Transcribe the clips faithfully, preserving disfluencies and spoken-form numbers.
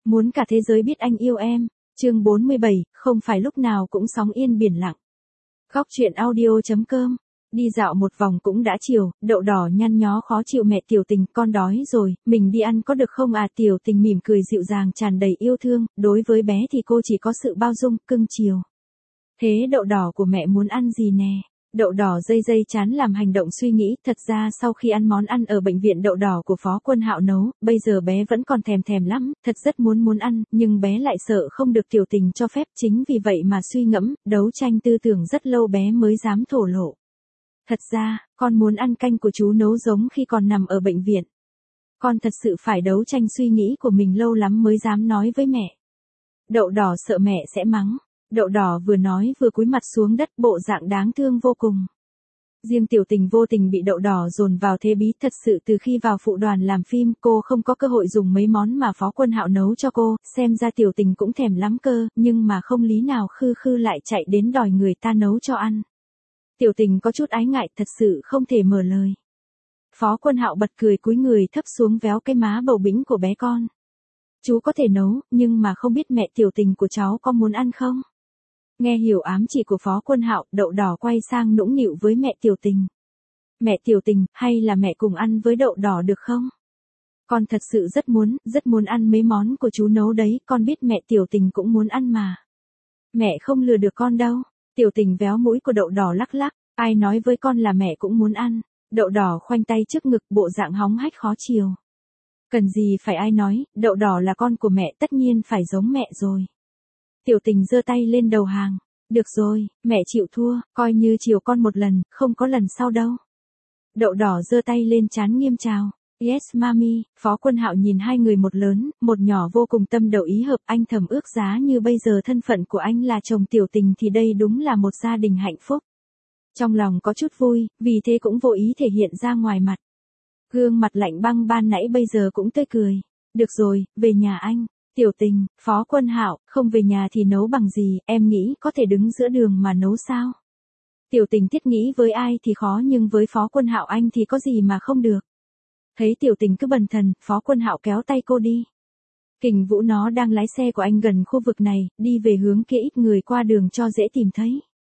Muốn cả thế giới biết anh yêu em. Chương bốn mươi bảy, không phải lúc nào cũng sóng yên biển lặng. Góc truyện audio.com. Đi dạo một vòng cũng đã chiều, Đậu Đỏ nhăn nhó khó chịu mẹ Tiểu Tình, con đói rồi, mình đi ăn có được không à? Tiểu Tình mỉm cười dịu dàng tràn đầy yêu thương, đối với bé thì cô chỉ có sự bao dung, cưng chiều. Thế Đậu Đỏ của mẹ muốn ăn gì nè? Đậu Đỏ dây dây chán làm hành động suy nghĩ, thật ra sau khi ăn món ăn ở bệnh viện đậu đỏ của Phó Quân Hạo nấu, bây giờ bé vẫn còn thèm thèm lắm, thật rất muốn muốn ăn, nhưng bé lại sợ không được Tiểu Tình cho phép, chính vì vậy mà suy ngẫm, đấu tranh tư tưởng rất lâu bé mới dám thổ lộ. Thật ra, con muốn ăn canh của chú nấu giống khi còn nằm ở bệnh viện. Con thật sự phải đấu tranh suy nghĩ của mình lâu lắm mới dám nói với mẹ. Đậu Đỏ sợ mẹ sẽ mắng. Đậu Đỏ vừa nói vừa cúi mặt xuống đất, bộ dạng đáng thương vô cùng. Riêng Tiểu Tình vô tình bị Đậu Đỏ dồn vào thế bí, thật sự từ khi vào phụ đoàn làm phim cô không có cơ hội dùng mấy món mà Phó Quân Hạo nấu cho cô, xem ra Tiểu Tình cũng thèm lắm cơ, nhưng mà không lý nào khư khư lại chạy đến đòi người ta nấu cho ăn. Tiểu Tình có chút ái ngại, thật sự không thể mở lời. Phó Quân Hạo bật cười cúi người thấp xuống véo cái má bầu bĩnh của bé con. Chú có thể nấu, nhưng mà không biết mẹ Tiểu Tình của cháu có muốn ăn không? Nghe hiểu ám chỉ của Phó Quân Hạo, Đậu Đỏ quay sang nũng nịu với mẹ Tiểu Tình. Mẹ Tiểu Tình, hay là mẹ cùng ăn với Đậu Đỏ được không? Con thật sự rất muốn, rất muốn ăn mấy món của chú nấu đấy, con biết mẹ Tiểu Tình cũng muốn ăn mà. Mẹ không lừa được con đâu. Tiểu Tình véo mũi của Đậu Đỏ lắc lắc, ai nói với con là mẹ cũng muốn ăn. Đậu Đỏ khoanh tay trước ngực, bộ dạng hóng hách khó chiều. Cần gì phải ai nói, Đậu Đỏ là con của mẹ, tất nhiên phải giống mẹ rồi. Tiểu Tình giơ tay lên đầu hàng. Được rồi, mẹ chịu thua, coi như chiều con một lần, không có lần sau đâu. Đậu Đỏ giơ tay lên trán nghiêm chào. Yes mami. Phó Quân Hạo nhìn hai người một lớn, một nhỏ vô cùng tâm đầu ý hợp, anh thầm ước giá như bây giờ thân phận của anh là chồng Tiểu Tình thì đây đúng là một gia đình hạnh phúc. Trong lòng có chút vui, vì thế cũng vô ý thể hiện ra ngoài mặt. Gương mặt lạnh băng ban nãy bây giờ cũng tươi cười. Được rồi, về nhà anh. Tiểu Tình, Phó Quân Hạo, không về nhà thì nấu bằng gì, em nghĩ có thể đứng giữa đường mà nấu sao? Tiểu Tình thiết nghĩ với ai thì khó nhưng với Phó Quân Hạo anh thì có gì mà không được. Thấy Tiểu Tình cứ bần thần, Phó Quân Hạo kéo tay cô đi. Kình Vũ nó đang lái xe của anh gần khu vực này, đi về hướng kia ít người qua đường cho dễ tìm thấy.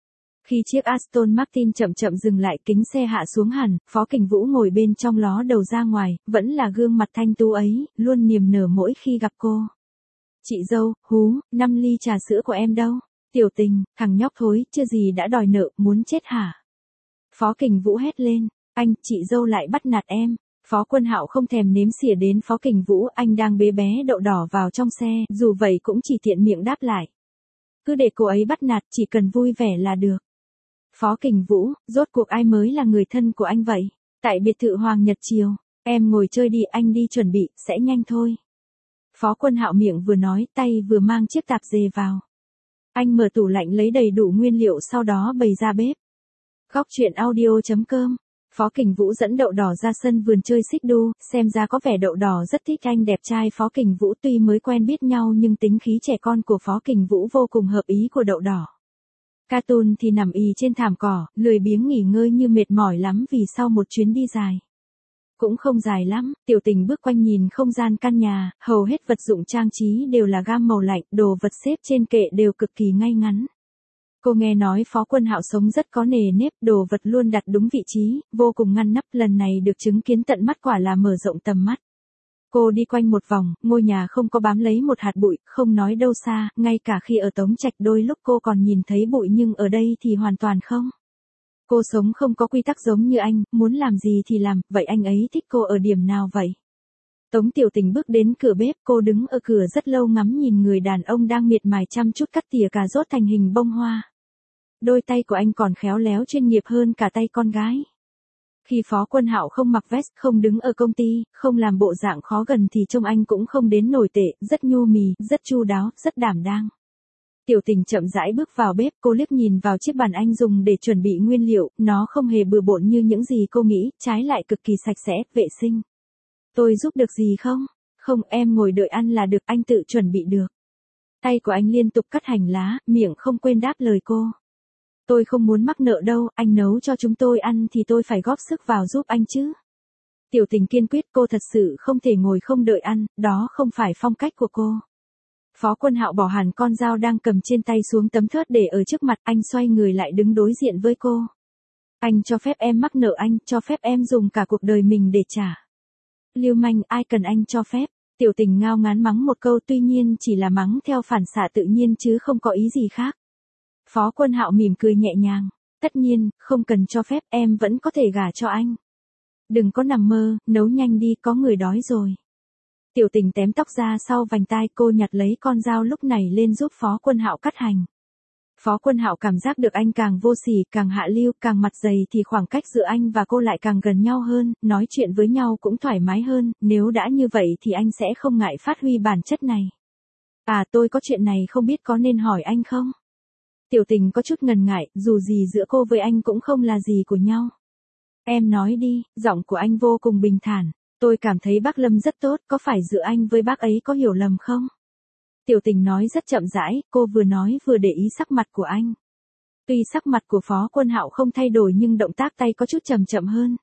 Khi chiếc Aston Martin chậm chậm dừng lại, kính xe hạ xuống hẳn, Phó Kình Vũ ngồi bên trong ló đầu ra ngoài, vẫn là gương mặt thanh tú ấy, luôn niềm nở mỗi khi gặp cô. Chị dâu, hú, năm ly trà sữa của em đâu? Tiểu Tình, thằng nhóc thối, chưa gì đã đòi nợ, muốn chết hả? Phó Kình Vũ hét lên, anh, chị dâu lại bắt nạt em. Phó Quân Hạo không thèm nếm xỉa đến Phó Kình Vũ, anh đang bế bé Đậu Đỏ vào trong xe, dù vậy cũng chỉ tiện miệng đáp lại. Cứ để cô ấy bắt nạt, chỉ cần vui vẻ là được. Phó Kình Vũ, rốt cuộc ai mới là người thân của anh vậy? Tại biệt thự Hoàng Nhật Triều, em ngồi chơi đi, anh đi chuẩn bị, sẽ nhanh thôi. Phó Quân Hạo miệng vừa nói, tay vừa mang chiếc tạp dề vào. Anh mở tủ lạnh lấy đầy đủ nguyên liệu sau đó bày ra bếp. Góc truyện audio.com. Phó Kình Vũ dẫn Đậu Đỏ ra sân vườn chơi xích đu, xem ra có vẻ Đậu Đỏ rất thích anh đẹp trai Phó Kình Vũ, tuy mới quen biết nhau nhưng tính khí trẻ con của Phó Kình Vũ vô cùng hợp ý của Đậu Đỏ. Cartoon thì nằm ì trên thảm cỏ, lười biếng nghỉ ngơi như mệt mỏi lắm vì sau một chuyến đi dài. Cũng không dài lắm, Tiểu Tình bước quanh nhìn không gian căn nhà, hầu hết vật dụng trang trí đều là gam màu lạnh, đồ vật xếp trên kệ đều cực kỳ ngay ngắn. Cô nghe nói Phó Quân Hạo sống rất có nề nếp, đồ vật luôn đặt đúng vị trí, vô cùng ngăn nắp, lần này được chứng kiến tận mắt quả là mở rộng tầm mắt. Cô đi quanh một vòng, ngôi nhà không có bám lấy một hạt bụi, không nói đâu xa, ngay cả khi ở Tống Trạch đôi lúc cô còn nhìn thấy bụi nhưng ở đây thì hoàn toàn không. Cô sống không có quy tắc giống như anh, muốn làm gì thì làm, vậy anh ấy thích cô ở điểm nào vậy? Tống Tiểu Tình bước đến cửa bếp, cô đứng ở cửa rất lâu ngắm nhìn người đàn ông đang miệt mài chăm chút cắt tỉa cà rốt thành hình bông hoa. Đôi tay của anh còn khéo léo chuyên nghiệp hơn cả tay con gái. Khi Phó Quân Hạo không mặc vest, không đứng ở công ty, không làm bộ dạng khó gần thì trông anh cũng không đến nổi tệ, rất nhu mì, rất chu đáo, rất đảm đang. Tiểu Tình chậm rãi bước vào bếp, cô liếc nhìn vào chiếc bàn anh dùng để chuẩn bị nguyên liệu, nó không hề bừa bộn như những gì cô nghĩ, trái lại cực kỳ sạch sẽ, vệ sinh. Tôi giúp được gì không? Không, em ngồi đợi ăn là được, anh tự chuẩn bị được. Tay của anh liên tục cắt hành lá, miệng không quên đáp lời cô. Tôi không muốn mắc nợ đâu, anh nấu cho chúng tôi ăn thì tôi phải góp sức vào giúp anh chứ. Tiểu Tình kiên quyết, cô thật sự không thể ngồi không đợi ăn, đó không phải phong cách của cô. Phó Quân Hạo bỏ hẳn con dao đang cầm trên tay xuống tấm thớt để ở trước mặt, anh xoay người lại đứng đối diện với cô. Anh cho phép em mắc nợ anh, cho phép em dùng cả cuộc đời mình để trả. Lưu manh, ai cần anh cho phép. Tiểu Tình ngao ngán mắng một câu, tuy nhiên chỉ là mắng theo phản xạ tự nhiên chứ không có ý gì khác. Phó Quân Hạo mỉm cười nhẹ nhàng. Tất nhiên, không cần cho phép, em vẫn có thể gả cho anh. Đừng có nằm mơ, nấu nhanh đi, có người đói rồi. Tiểu Tình tém tóc ra sau vành tai, cô nhặt lấy con dao lúc này lên giúp Phó Quân Hạo cắt hành. Phó Quân Hạo cảm giác được anh càng vô sỉ, càng hạ lưu, càng mặt dày thì khoảng cách giữa anh và cô lại càng gần nhau hơn, nói chuyện với nhau cũng thoải mái hơn, nếu đã như vậy thì anh sẽ không ngại phát huy bản chất này. À, tôi có chuyện này không biết có nên hỏi anh không? Tiểu Tình có chút ngần ngại, dù gì giữa cô với anh cũng không là gì của nhau. Em nói đi, giọng của anh vô cùng bình thản. Tôi cảm thấy bác Lâm rất tốt, có phải giữa anh với bác ấy có hiểu lầm không? Tiểu Tình nói rất chậm rãi, cô vừa nói vừa để ý sắc mặt của anh. Tuy sắc mặt của Phó Quân Hạo không thay đổi nhưng động tác tay có chút chậm chậm hơn.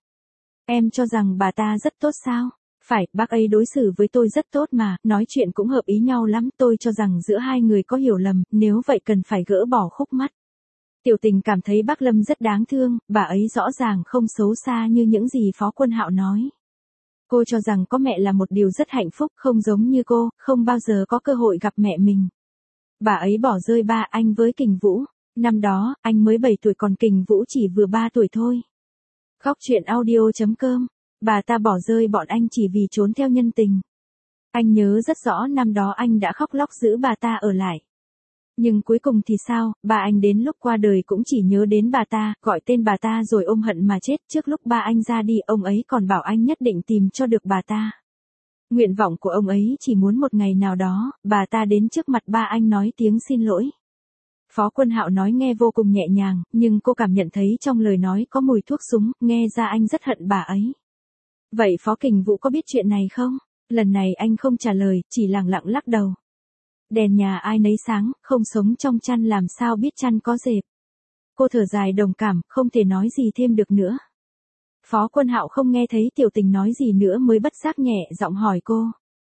Em cho rằng bà ta rất tốt sao? Phải, bác ấy đối xử với tôi rất tốt mà, nói chuyện cũng hợp ý nhau lắm, tôi cho rằng giữa hai người có hiểu lầm, nếu vậy cần phải gỡ bỏ khúc mắc. Tiểu Tình cảm thấy bác Lâm rất đáng thương, bà ấy rõ ràng không xấu xa như những gì Phó Quân Hạo nói. Cô cho rằng có mẹ là một điều rất hạnh phúc, không giống như cô, không bao giờ có cơ hội gặp mẹ mình. Bà ấy bỏ rơi ba anh với Kình Vũ. Năm đó, anh mới bảy tuổi còn Kình Vũ chỉ vừa ba tuổi thôi. Góc truyện audio chấm com. Bà ta bỏ rơi bọn anh chỉ vì trốn theo nhân tình. Anh nhớ rất rõ năm đó anh đã khóc lóc giữ bà ta ở lại. Nhưng cuối cùng thì sao, ba anh đến lúc qua đời cũng chỉ nhớ đến bà ta, gọi tên bà ta rồi ôm hận mà chết. Trước lúc ba anh ra đi, ông ấy còn bảo anh nhất định tìm cho được bà ta. Nguyện vọng của ông ấy chỉ muốn một ngày nào đó, bà ta đến trước mặt ba anh nói tiếng xin lỗi. Phó Quân Hạo nói nghe vô cùng nhẹ nhàng, nhưng cô cảm nhận thấy trong lời nói có mùi thuốc súng, nghe ra anh rất hận bà ấy. Vậy Phó Kình Vũ có biết chuyện này không? Lần này anh không trả lời, chỉ lặng lặng lắc đầu. Đèn nhà ai nấy sáng, không sống trong chăn làm sao biết chăn có dẹp. Cô thở dài đồng cảm, không thể nói gì thêm được nữa. Phó Quân Hạo không nghe thấy Tiểu Tình nói gì nữa mới bất giác nhẹ giọng hỏi cô.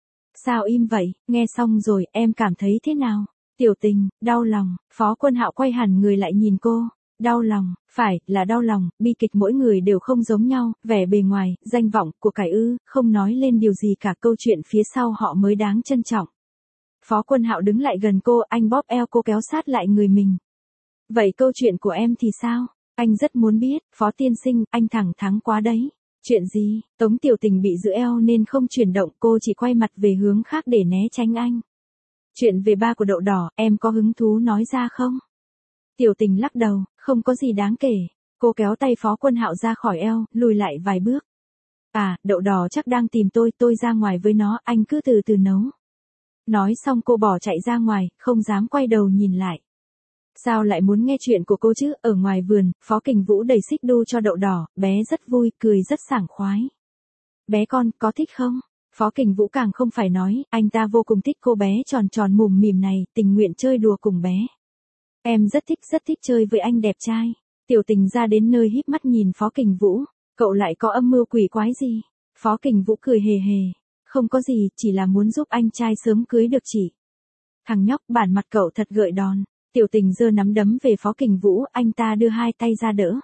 Sao im vậy, nghe xong rồi, em cảm thấy thế nào? Tiểu Tình, đau lòng. Phó Quân Hạo quay hẳn người lại nhìn cô. Đau lòng, phải, là đau lòng, bi kịch mỗi người đều không giống nhau, vẻ bề ngoài, danh vọng, của cải ư, không nói lên điều gì cả, câu chuyện phía sau họ mới đáng trân trọng. Phó Quân Hạo đứng lại gần cô, anh bóp eo cô kéo sát lại người mình. Vậy câu chuyện của em thì sao? Anh rất muốn biết, Phó tiên sinh, anh thẳng thắn quá đấy. Chuyện gì? Tống Tiểu Tình bị giữ eo nên không chuyển động, cô chỉ quay mặt về hướng khác để né tránh anh. Chuyện về ba của Đậu Đỏ, em có hứng thú nói ra không? Tiểu Tình lắc đầu, không có gì đáng kể. Cô kéo tay Phó Quân Hạo ra khỏi eo, lùi lại vài bước. À, Đậu Đỏ chắc đang tìm tôi, tôi ra ngoài với nó, anh cứ từ từ nấu. Nói xong cô bỏ chạy ra ngoài, không dám quay đầu nhìn lại. Sao lại muốn nghe chuyện của cô chứ? Ở ngoài vườn, Phó Kình Vũ đẩy xích đu cho Đậu Đỏ, bé rất vui, cười rất sảng khoái. Bé con, có thích không? Phó Kình Vũ càng không phải nói, anh ta vô cùng thích cô bé tròn tròn mùm mỉm này, tình nguyện chơi đùa cùng bé. Em rất thích rất thích chơi với anh đẹp trai. Tiểu Tình ra đến nơi híp mắt nhìn Phó Kình Vũ, cậu lại có âm mưu quỷ quái gì? Phó Kình Vũ cười hề hề, không có gì, chỉ là muốn giúp anh trai sớm cưới được chị. Thằng nhóc, bản mặt cậu thật gợi đòn. Tiểu Tình giơ nắm đấm về Phó Kình Vũ, anh ta đưa hai tay ra đỡ.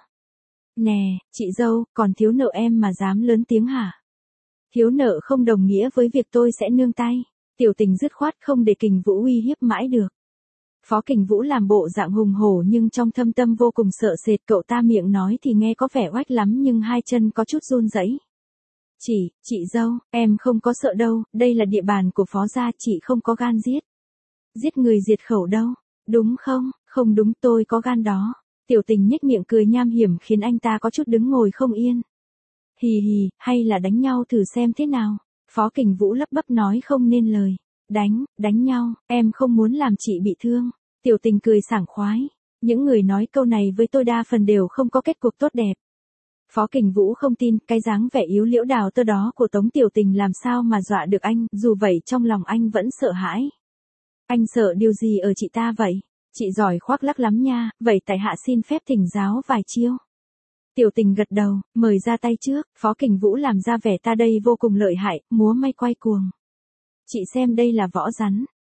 Nè, chị dâu, còn thiếu nợ em mà dám lớn tiếng hả? Thiếu nợ không đồng nghĩa với việc tôi sẽ nương tay. Tiểu Tình dứt khoát không để Kình Vũ uy hiếp mãi được. Phó Kình Vũ làm bộ dạng hùng hổ nhưng trong thâm tâm vô cùng sợ sệt, cậu ta miệng nói thì nghe có vẻ oách lắm nhưng hai chân có chút run rẩy. Chị, chị dâu, em không có sợ đâu, đây là địa bàn của Phó gia, chị không có gan giết. Giết người diệt khẩu đâu, đúng không? Không đúng, tôi có gan đó. Tiểu Tình nhếch miệng cười nham hiểm khiến anh ta có chút đứng ngồi không yên. Hì hì, hay là đánh nhau thử xem thế nào? Phó Kình Vũ lắp bắp nói không nên lời. Đánh, đánh nhau, em không muốn làm chị bị thương. Tiểu Tình cười sảng khoái. Những người nói câu này với tôi đa phần đều không có kết cục tốt đẹp. Phó Kình Vũ không tin, cái dáng vẻ yếu liễu đào tơ đó của Tống Tiểu Tình làm sao mà dọa được anh, dù vậy trong lòng anh vẫn sợ hãi. Anh sợ điều gì ở chị ta vậy? Chị giỏi khoác lác lắm nha, vậy tại hạ xin phép thỉnh giáo vài chiêu. Tiểu Tình gật đầu, mời ra tay trước, Phó Kình Vũ làm ra vẻ ta đây vô cùng lợi hại, múa may quay cuồng. Chị xem đây là võ rắn,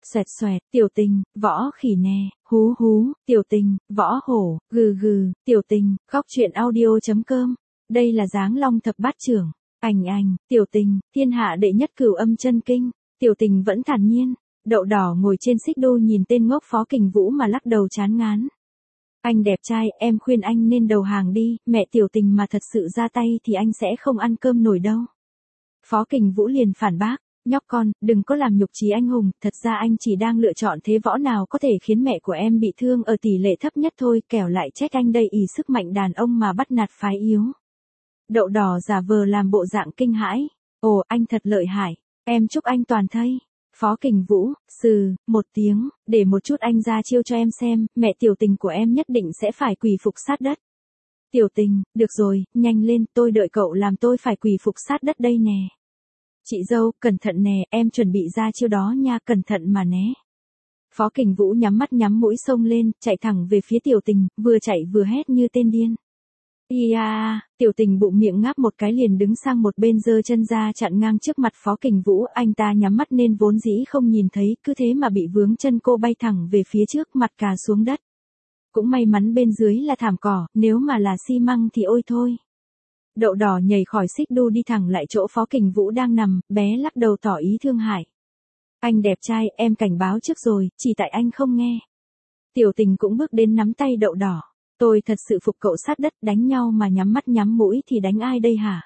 xoẹt xoẹt, tiểu tình, võ khỉ nè, hú hú, tiểu tình, võ hổ, gừ gừ, tiểu tình, khóc chuyện audio chấm com. Đây là Giáng Long thập bát trưởng. Ảnh ảnh, tiểu tình, thiên hạ đệ nhất cửu âm chân kinh. Tiểu tình vẫn thản nhiên. Đậu đỏ ngồi trên xích đu nhìn tên ngốc Phó Kình Vũ mà lắc đầu chán ngán. Anh đẹp trai, em khuyên anh nên đầu hàng đi, mẹ tiểu tình mà thật sự ra tay thì anh sẽ không ăn cơm nổi đâu. Phó Kình Vũ liền phản bác, nhóc con, đừng có làm nhục chí anh hùng, thật ra anh chỉ đang lựa chọn thế võ nào có thể khiến mẹ của em bị thương ở tỷ lệ thấp nhất thôi, kẻo lại trách anh đây ỷ sức mạnh đàn ông mà bắt nạt phái yếu. Đậu đỏ giả vờ làm bộ dạng kinh hãi, ồ anh thật lợi hại, em chúc anh toàn thây. Phó Kình Vũ, sừ, một tiếng, để một chút anh ra chiêu cho em xem, mẹ tiểu tình của em nhất định sẽ phải quỳ phục sát đất. Tiểu tình, được rồi, nhanh lên, tôi đợi cậu làm tôi phải quỳ phục sát đất đây nè. Chị dâu, cẩn thận nè, em chuẩn bị ra chiêu đó nha, cẩn thận mà né. Phó Kình Vũ nhắm mắt nhắm mũi xông lên, chạy thẳng về phía tiểu tình, vừa chạy vừa hét như tên điên. Ia, tiểu tình bụng miệng ngáp một cái liền đứng sang một bên giơ chân ra chặn ngang trước mặt Phó Kình Vũ, anh ta nhắm mắt nên vốn dĩ không nhìn thấy, cứ thế mà bị vướng chân cô bay thẳng về phía trước, mặt cà xuống đất. Cũng may mắn bên dưới là thảm cỏ, nếu mà là xi măng thì ôi thôi. Đậu đỏ nhảy khỏi xích đu đi thẳng lại chỗ Phó Kình Vũ đang nằm, bé lắc đầu tỏ ý thương hại. Anh đẹp trai, em cảnh báo trước rồi, chỉ tại anh không nghe. Tiểu tình cũng bước đến nắm tay đậu đỏ. Tôi thật sự phục cậu sát đất, đánh nhau mà nhắm mắt nhắm mũi thì đánh ai đây hả?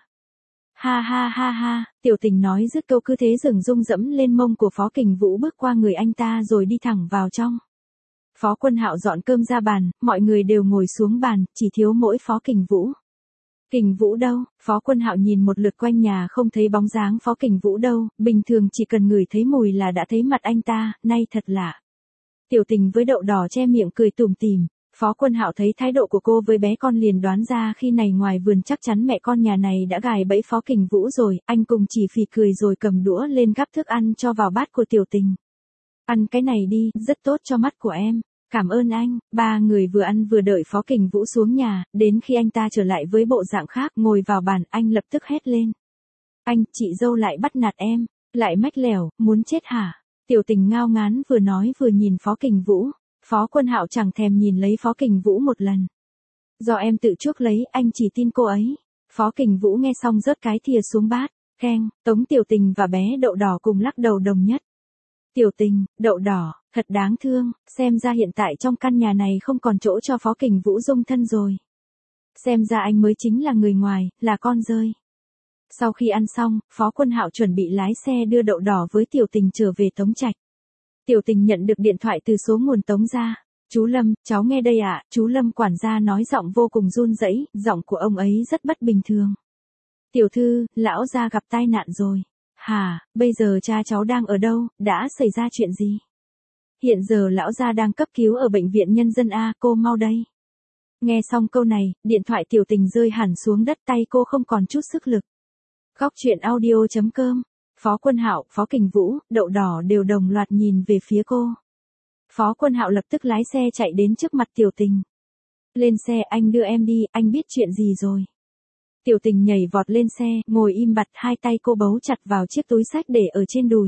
Ha ha ha ha, tiểu tình nói dứt câu cứ thế dừng rung dẫm lên mông của Phó Kình Vũ bước qua người anh ta rồi đi thẳng vào trong. Phó Quân Hạo dọn cơm ra bàn, mọi người đều ngồi xuống bàn, chỉ thiếu mỗi Phó Kình Vũ. Kình Vũ đâu? Phó Quân Hạo nhìn một lượt quanh nhà không thấy bóng dáng Phó Kình Vũ đâu, bình thường chỉ cần ngửi thấy mùi là đã thấy mặt anh ta, nay thật lạ. Tiểu tình với đậu đỏ che miệng cười tủm tỉm. Phó Quân Hạo thấy thái độ của cô với bé con liền đoán ra khi này ngoài vườn chắc chắn mẹ con nhà này đã gài bẫy Phó Kình Vũ rồi, anh cùng chỉ phì cười rồi cầm đũa lên gắp thức ăn cho vào bát của tiểu tình. Ăn cái này đi, rất tốt cho mắt của em. Cảm ơn anh. Ba người vừa ăn vừa đợi Phó Kình Vũ xuống nhà, đến khi anh ta trở lại với bộ dạng khác ngồi vào bàn, anh lập tức hét lên. Anh, chị dâu lại bắt nạt em, lại mách lẻo, muốn chết hả? Tiểu tình ngao ngán vừa nói vừa nhìn Phó Kình Vũ. Phó Quân Hạo chẳng thèm nhìn lấy Phó Kình Vũ một lần. Do em tự chuốc lấy, anh chỉ tin cô ấy. Phó Kình Vũ nghe xong rớt cái thìa xuống bát, khen, Tống tiểu tình và bé đậu đỏ cùng lắc đầu đồng nhất. Tiểu tình, đậu đỏ, thật đáng thương, xem ra hiện tại trong căn nhà này không còn chỗ cho Phó Kình Vũ dung thân rồi. Xem ra anh mới chính là người ngoài, là con rơi. Sau khi ăn xong, Phó Quân Hạo chuẩn bị lái xe đưa đậu đỏ với tiểu tình trở về Tống Trạch. Tiểu tình nhận được điện thoại từ số nguồn Tống gia. Chú Lâm, cháu nghe đây ạ, chú Lâm quản gia nói giọng vô cùng run rẩy, giọng của ông ấy rất bất bình thường. Tiểu thư, lão gia gặp tai nạn rồi. Hả, bây giờ cha cháu đang ở đâu, đã xảy ra chuyện gì? Hiện giờ lão gia đang cấp cứu ở bệnh viện nhân dân A, cô mau đây. Nghe xong câu này, điện thoại tiểu tình rơi hẳn xuống đất, tay cô không còn chút sức lực. Góc chuyện audio chấm com. Phó Quân Hạo, Phó Kình Vũ, đậu đỏ đều đồng loạt nhìn về phía cô. Phó Quân Hạo lập tức lái xe chạy đến trước mặt tiểu tình. Lên xe, anh đưa em đi, anh biết chuyện gì rồi. Tiểu tình nhảy vọt lên xe, ngồi im bặt, hai tay cô bấu chặt vào chiếc túi xách để ở trên đùi.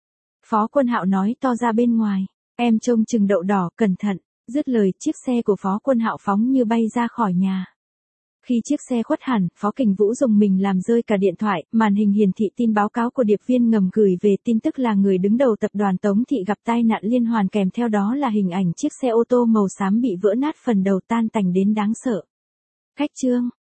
Phó Quân Hạo nói to ra bên ngoài, em trông chừng đậu đỏ, cẩn thận. Dứt lời, chiếc xe của Phó Quân Hạo phóng như bay ra khỏi nhà. Khi chiếc xe khuất hẳn, Phó Kình Vũ dùng mình làm rơi cả điện thoại, màn hình hiển thị tin báo cáo của điệp viên ngầm gửi về, tin tức là người đứng đầu tập đoàn Tống Thị gặp tai nạn liên hoàn, kèm theo đó là hình ảnh chiếc xe ô tô màu xám bị vỡ nát phần đầu tan tành đến đáng sợ. Khách trương.